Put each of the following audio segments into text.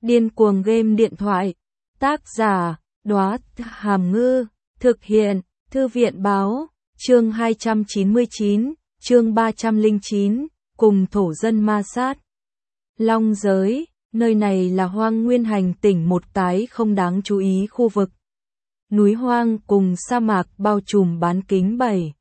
Điên cuồng game điện thoại. Tác giả, Đóa Hàm Ngư. Thực hiện, Thư viện Báo. Chương 299, chương 309, cùng thổ dân ma sát. Long giới, nơi này là Hoang Nguyên Hành tỉnh, một cái không đáng chú ý khu vực. Núi hoang cùng sa mạc bao trùm bán kính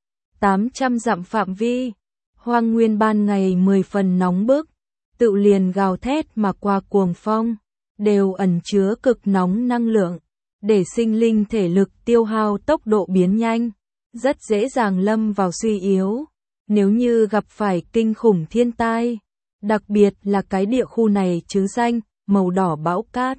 700-800 dặm phạm vi. Hoang Nguyên ban ngày 10 phần nóng bức, tự liền gào thét mà qua cuồng phong, đều ẩn chứa cực nóng năng lượng, để sinh linh thể lực tiêu hao tốc độ biến nhanh, rất dễ dàng lâm vào suy yếu. Nếu như gặp phải kinh khủng thiên tai, đặc biệt là cái địa khu này chứ danh, màu đỏ bão cát,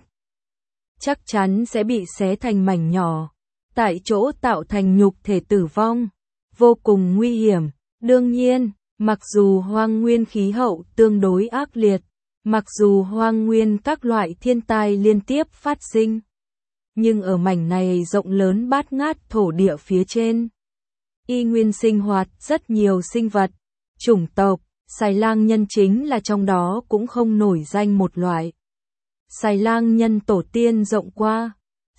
chắc chắn sẽ bị xé thành mảnh nhỏ, tại chỗ tạo thành nhục thể tử vong, vô cùng nguy hiểm. Đương nhiên, mặc dù Hoang Nguyên khí hậu tương đối ác liệt, mặc dù Hoang Nguyên các loại thiên tai liên tiếp phát sinh, nhưng ở mảnh này rộng lớn bát ngát thổ địa phía trên, y nguyên sinh hoạt rất nhiều sinh vật, chủng tộc, xài lang nhân chính là trong đó cũng không nổi danh một loại. Xài lang nhân tổ tiên rộng qua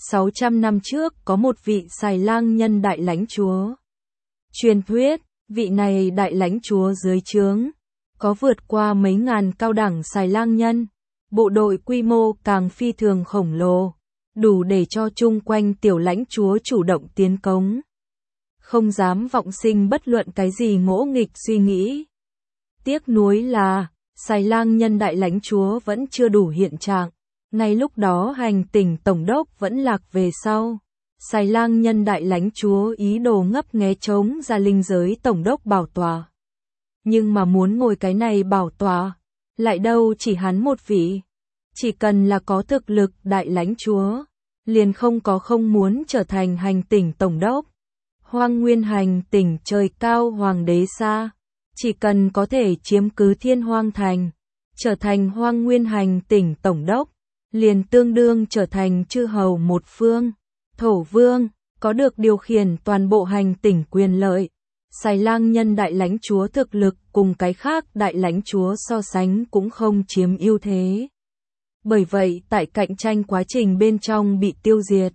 600 năm trước có một vị xài lang nhân đại lãnh chúa. Truyền thuyết, vị này đại lãnh chúa dưới trướng có vượt qua mấy ngàn cao đẳng xài lang nhân, bộ đội quy mô càng phi thường khổng lồ, đủ để cho chung quanh tiểu lãnh chúa chủ động tiến công, không dám vọng sinh bất luận cái gì ngỗ nghịch suy nghĩ. Tiếc nuối là, xài lang nhân đại lãnh chúa vẫn chưa đủ hiện trạng, ngay lúc đó hành tỉnh tổng đốc vẫn lạc về sau. Xài lang nhân đại lãnh chúa ý đồ ngấp nghé chống ra linh giới tổng đốc bảo tọa. Nhưng mà muốn ngồi cái này bảo tọa, lại đâu chỉ hắn một vị. Chỉ cần là có thực lực đại lãnh chúa, liền không muốn trở thành hành tỉnh tổng đốc. Hoang Nguyên hành tỉnh trời cao hoàng đế xa, chỉ cần có thể chiếm cứ Thiên Hoang thành, trở thành Hoang Nguyên hành tỉnh tổng đốc, liền tương đương trở thành chư hầu một phương. Thổ vương, có được điều khiển toàn bộ hành tỉnh quyền lợi. Xài lang nhân đại lãnh chúa thực lực cùng cái khác đại lãnh chúa so sánh cũng không chiếm ưu thế. Bởi vậy tại cạnh tranh quá trình bên trong bị tiêu diệt.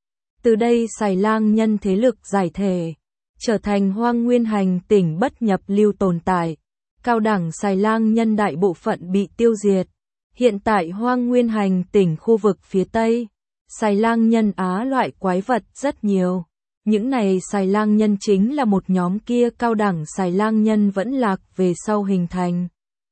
Từ đây xài lang nhân thế lực giải thể, trở thành Hoang Nguyên hành tỉnh bất nhập lưu tồn tại. Cao đẳng xài lang nhân đại bộ phận bị tiêu diệt. Hiện tại Hoang Nguyên hành tỉnh khu vực phía Tây, xài lang nhân Á loại quái vật rất nhiều. Những này xài lang nhân chính là một nhóm kia cao đẳng xài lang nhân vẫn lạc về sau hình thành.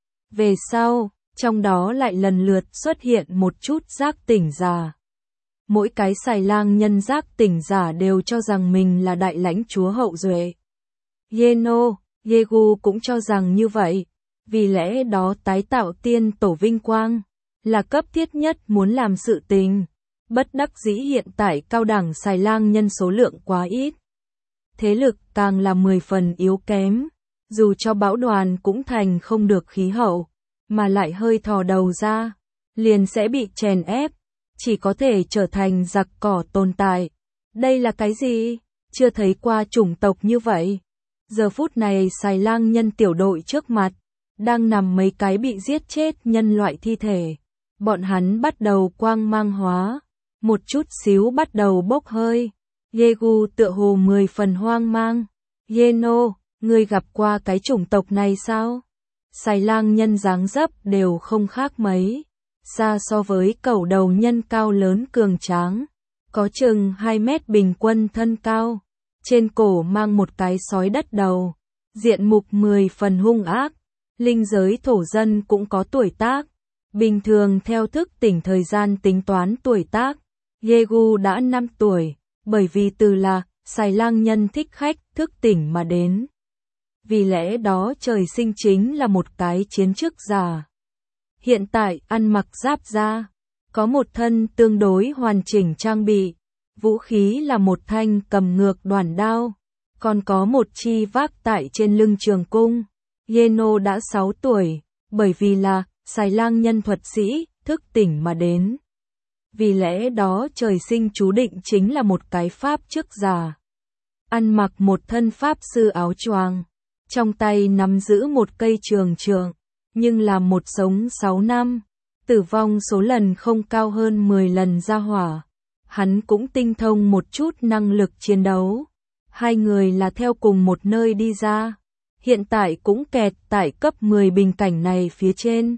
Về sau, trong đó lại lần lượt xuất hiện một chút giác tỉnh giả. Mỗi cái xài lang nhân giác tỉnh giả đều cho rằng mình là đại lãnh chúa hậu duệ. Yeno, Yegu cũng cho rằng như vậy. Vì lẽ đó tái tạo tiên tổ vinh quang là cấp thiết nhất muốn làm sự tình. Bất đắc dĩ hiện tại cao đẳng xài lang nhân số lượng quá ít. Thế lực càng là 10 phần yếu kém. Dù cho bão đoàn cũng thành không được khí hậu, mà lại hơi thò đầu ra, liền sẽ bị chèn ép, chỉ có thể trở thành giặc cỏ tồn tại. Đây là cái gì? Chưa thấy qua chủng tộc như vậy. Giờ phút này xài lang nhân tiểu đội trước mặt, đang nằm mấy cái bị giết chết nhân loại thi thể. Bọn hắn bắt đầu quang mang hóa, một chút xíu bắt đầu bốc hơi. Yegu tựa hồ 10 phần hoang mang. Yeno, ngươi gặp qua cái chủng tộc này sao? Xài lang nhân dáng dấp đều không khác mấy, xa so với cẩu đầu nhân cao lớn cường tráng, có chừng 2 mét bình quân thân cao, trên cổ mang một cái sói đất đầu, diện mục 10 phần hung ác. Linh giới thổ dân cũng có tuổi tác, bình thường theo thức tỉnh thời gian tính toán tuổi tác. Yegu đã 5 tuổi, bởi vì từ là xài lang nhân thích khách thức tỉnh mà đến. Vì lẽ đó trời sinh chính là một cái chiến chức giả. Hiện tại ăn mặc giáp da, có một thân tương đối hoàn chỉnh trang bị, vũ khí là một thanh cầm ngược đoản đao, còn có một chi vác tại trên lưng trường cung. Yeno đã 6 tuổi, bởi vì là xài lang nhân thuật sĩ, thức tỉnh mà đến. Vì lẽ đó trời sinh chú định chính là một cái pháp chức giả. Ăn mặc một thân pháp sư áo choàng, trong tay nắm giữ một cây trường trượng, nhưng là một sống 6 năm. tử vong số lần không cao hơn 10 lần gia hỏa. Hắn cũng tinh thông một chút năng lực chiến đấu. Hai người là theo cùng một nơi đi ra. Hiện tại cũng kẹt tại cấp 10 bình cảnh này phía trên.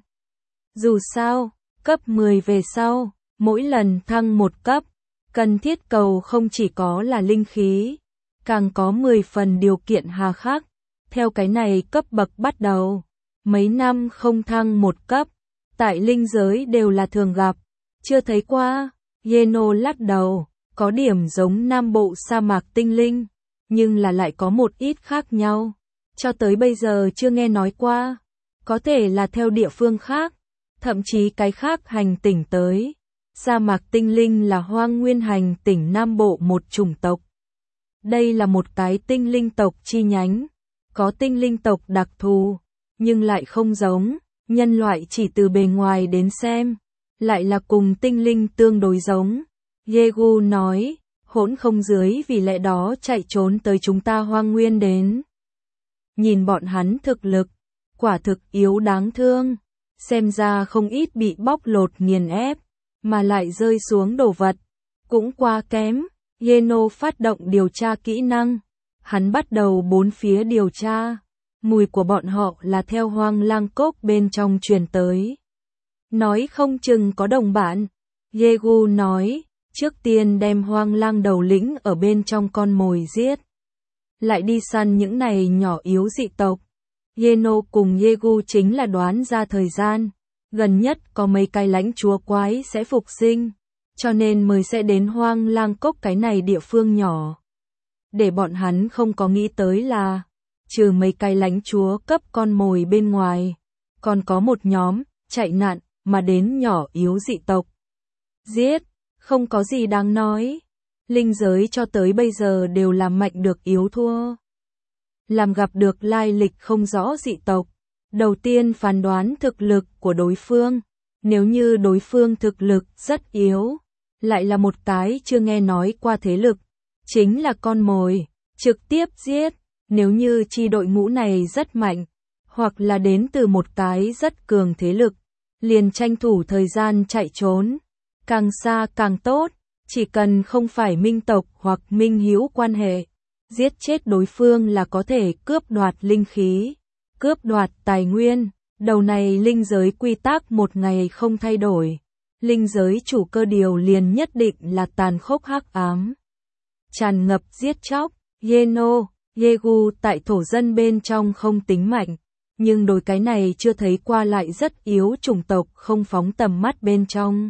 Dù sao, cấp 10 về sau, mỗi lần thăng một cấp, cần thiết cầu không chỉ có là linh khí, càng có 10 phần điều kiện hà khắc. Theo cái này cấp bậc bắt đầu, mấy năm không thăng một cấp, tại linh giới đều là thường gặp, chưa thấy qua. Yeno lắc đầu, có điểm giống Nam Bộ sa mạc tinh linh, nhưng là lại có một ít khác nhau. Cho tới bây giờ chưa nghe nói qua, có thể là theo địa phương khác, thậm chí cái khác hành tinh tới. Sa mạc tinh linh là Hoang Nguyên hành tinh Nam Bộ một chủng tộc. Đây là một cái tinh linh tộc chi nhánh, có tinh linh tộc đặc thù, nhưng lại không giống nhân loại chỉ từ bề ngoài đến xem, lại là cùng tinh linh tương đối giống. Yegu nói, hỗn không dưới vì lẽ đó chạy trốn tới chúng ta Hoang Nguyên đến. Nhìn bọn hắn thực lực, quả thực yếu đáng thương, xem ra không ít bị bóc lột nghiền ép, mà lại rơi xuống đồ vật, cũng quá kém. Yeno phát động điều tra kỹ năng, hắn bắt đầu bốn phía điều tra, mùi của bọn họ là theo Hoang Lang Cốc bên trong truyền tới. Nói không chừng có đồng bạn. Yegu nói, trước tiên đem Hoang Lang đầu lĩnh ở bên trong con mồi giết, lại đi săn những này nhỏ yếu dị tộc. Yeno cùng Yegu chính là đoán ra thời gian, gần nhất có mấy cái lãnh chúa quái sẽ phục sinh, cho nên mới sẽ đến Hoang Lang Cốc cái này địa phương nhỏ. Để bọn hắn không có nghĩ tới là, trừ mấy cái lãnh chúa cấp con mồi bên ngoài, còn có một nhóm chạy nạn mà đến nhỏ yếu dị tộc. Giết, không có gì đáng nói. Linh giới cho tới bây giờ đều là mạnh được yếu thua. Làm gặp được lai lịch không rõ dị tộc, đầu tiên phán đoán thực lực của đối phương. Nếu như đối phương thực lực rất yếu, lại là một cái chưa nghe nói qua thế lực, chính là con mồi, trực tiếp giết. Nếu như chi đội ngũ này rất mạnh, hoặc là đến từ một cái rất cường thế lực, liền tranh thủ thời gian chạy trốn, càng xa càng tốt, chỉ cần không phải minh tộc hoặc minh hữu quan hệ, giết chết đối phương là có thể cướp đoạt linh khí, cướp đoạt tài nguyên. Đầu này linh giới quy tắc một ngày không thay đổi, linh giới chủ cơ điều liền nhất định là tàn khốc hắc ám, tràn ngập giết chóc. Yeno, Yegu tại thổ dân bên trong không tính mạnh, nhưng đối cái này chưa thấy qua lại rất yếu chủng tộc không phóng tầm mắt bên trong.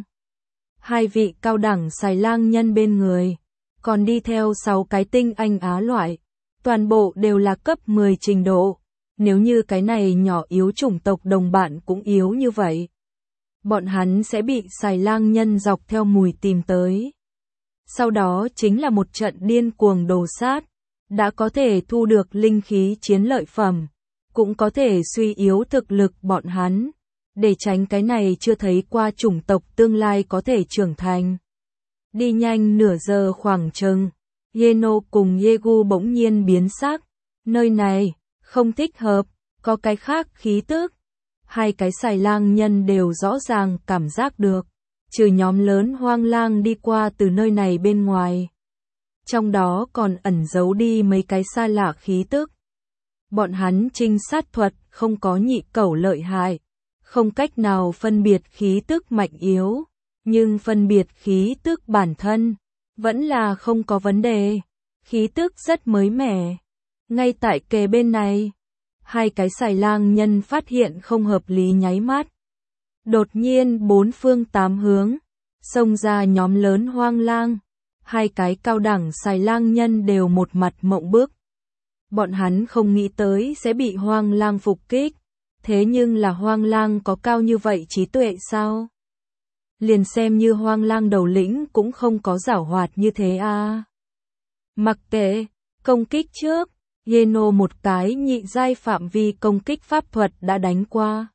Hai vị cao đẳng xài lang nhân bên người, còn đi theo 6 cái tinh anh Á loại, toàn bộ đều là cấp 10 trình độ. Nếu như cái này nhỏ yếu chủng tộc đồng bạn cũng yếu như vậy, bọn hắn sẽ bị xài lang nhân dọc theo mùi tìm tới. Sau đó chính là một trận điên cuồng đồ sát, đã có thể thu được linh khí chiến lợi phẩm, cũng có thể suy yếu thực lực bọn hắn, để tránh cái này chưa thấy qua chủng tộc tương lai có thể trưởng thành. Đi nhanh nửa giờ khoảng chừng, Yeno cùng Yegu bỗng nhiên biến sắc, nơi này không thích hợp, có cái khác khí tức. Hai cái xài lang nhân đều rõ ràng cảm giác được, trừ nhóm lớn hoang lang đi qua từ nơi này bên ngoài, trong đó còn ẩn giấu đi mấy cái xa lạ khí tức. Bọn hắn trinh sát thuật không có nhị cẩu lợi hại, không cách nào phân biệt khí tức mạnh yếu, nhưng phân biệt khí tức bản thân vẫn là không có vấn đề. Khí tức rất mới mẻ. Ngay tại kề bên này, hai cái xài lang nhân phát hiện không hợp lý nháy mắt. Đột nhiên 4 phương 8 hướng xông ra nhóm lớn hoang lang. Hai cái cao đẳng xài lang nhân đều một mặt mộng bức. Bọn hắn không nghĩ tới sẽ bị hoang lang phục kích. Thế nhưng là hoang lang có cao như vậy trí tuệ sao? Liền xem như hoang lang đầu lĩnh cũng không có giảo hoạt như thế à. Mặc kệ, công kích trước, Yeno một cái nhị giai phạm vi công kích pháp thuật đã đánh qua.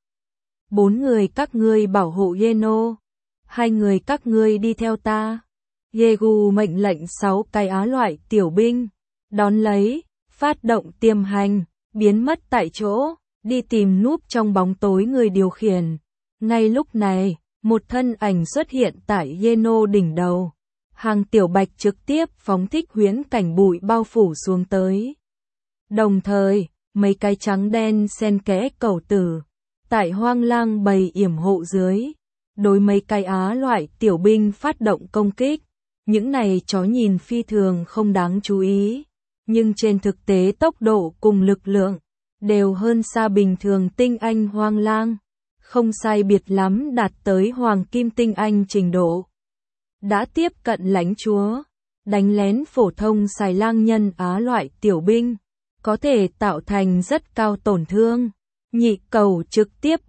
4 người các ngươi bảo hộ Yeno, 2 người các ngươi đi theo ta. Yegu mệnh lệnh 6 cái á loại tiểu binh, đón lấy, phát động tiềm hành, biến mất tại chỗ, đi tìm núp trong bóng tối người điều khiển. Ngay lúc này, một thân ảnh xuất hiện tại Yeno đỉnh đầu. Hàng Tiểu Bạch trực tiếp phóng thích huyễn cảnh bụi bao phủ xuống tới. Đồng thời, mấy cái trắng đen xen kẽ cẩu tử, tại hoang lang bầy yểm hộ dưới, đối mấy cái á loại tiểu binh phát động công kích. Những này chó nhìn phi thường không đáng chú ý, nhưng trên thực tế tốc độ cùng lực lượng đều hơn xa bình thường tinh anh hoang lang, không sai biệt lắm đạt tới hoàng kim tinh anh trình độ. Đã tiếp cận lãnh chúa, đánh lén phổ thông xài lang nhân á loại tiểu binh, có thể tạo thành rất cao tổn thương. Nhị cầu trực tiếp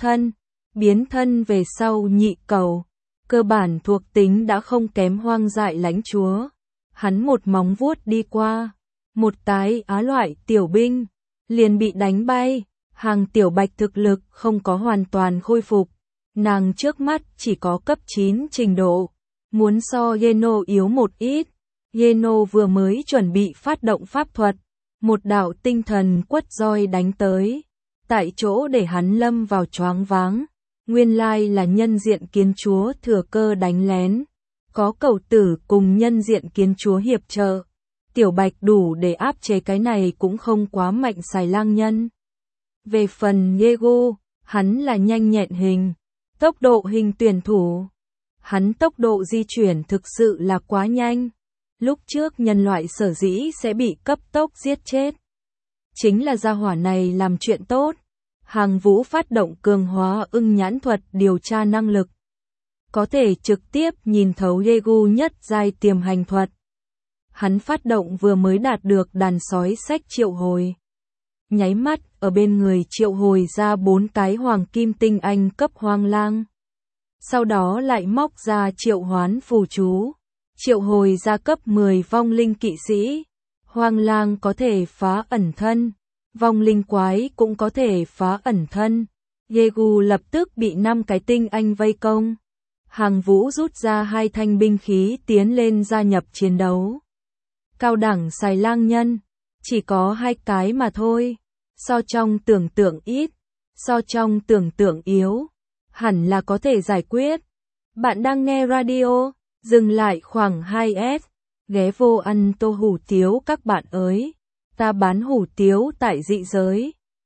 biến thân về sau nhị cầu, cơ bản thuộc tính đã không kém hoang dại lãnh chúa. Hắn một móng vuốt đi qua, một cái á loại tiểu binh, liền bị đánh bay. Hàng Tiểu Bạch thực lực không có hoàn toàn khôi phục, nàng trước mắt chỉ có cấp 9 trình độ, muốn so Yeno yếu một ít. Yeno vừa mới chuẩn bị phát động pháp thuật, một đạo tinh thần quất roi đánh tới, tại chỗ để hắn lâm vào choáng váng. Nguyên lai là nhân diện kiến chúa thừa cơ đánh lén, có cẩu tử cùng nhân diện kiến chúa hiệp trợ. Tiểu Bạch đủ để áp chế cái này cũng không quá mạnh xài lang nhân. Về phần Yego, hắn là nhanh nhẹn hình, tốc độ hình tuyển thủ. Hắn tốc độ di chuyển thực sự là quá nhanh. Lúc trước nhân loại sở dĩ sẽ bị cấp tốc giết chết, chính là gia hỏa này làm chuyện tốt. Hàng Vũ phát động cường hóa ưng nhãn thuật điều tra năng lực, có thể trực tiếp nhìn thấu Yegu nhất giai tiềm hành thuật. Hắn phát động vừa mới đạt được đàn sói sách triệu hồi, nháy mắt ở bên người triệu hồi ra 4 cái hoàng kim tinh anh cấp hoang lang. Sau đó lại móc ra triệu hoán phù chú, triệu hồi ra cấp 10 vong linh kỵ sĩ. Hoang lang có thể phá ẩn thân, vong linh quái cũng có thể phá ẩn thân. Yegu lập tức bị 5 cái tinh anh vây công. Hàng Vũ rút ra 2 thanh binh khí tiến lên gia nhập chiến đấu. Cao đẳng xài lang nhân, chỉ có 2 cái mà thôi. So trong tưởng tượng ít, so trong tưởng tượng yếu, hẳn là có thể giải quyết. Bạn đang nghe radio, dừng lại khoảng 2S, ghé vô ăn tô hủ tiếu các bạn ơi. Ta bán hủ tiếu tại dị giới.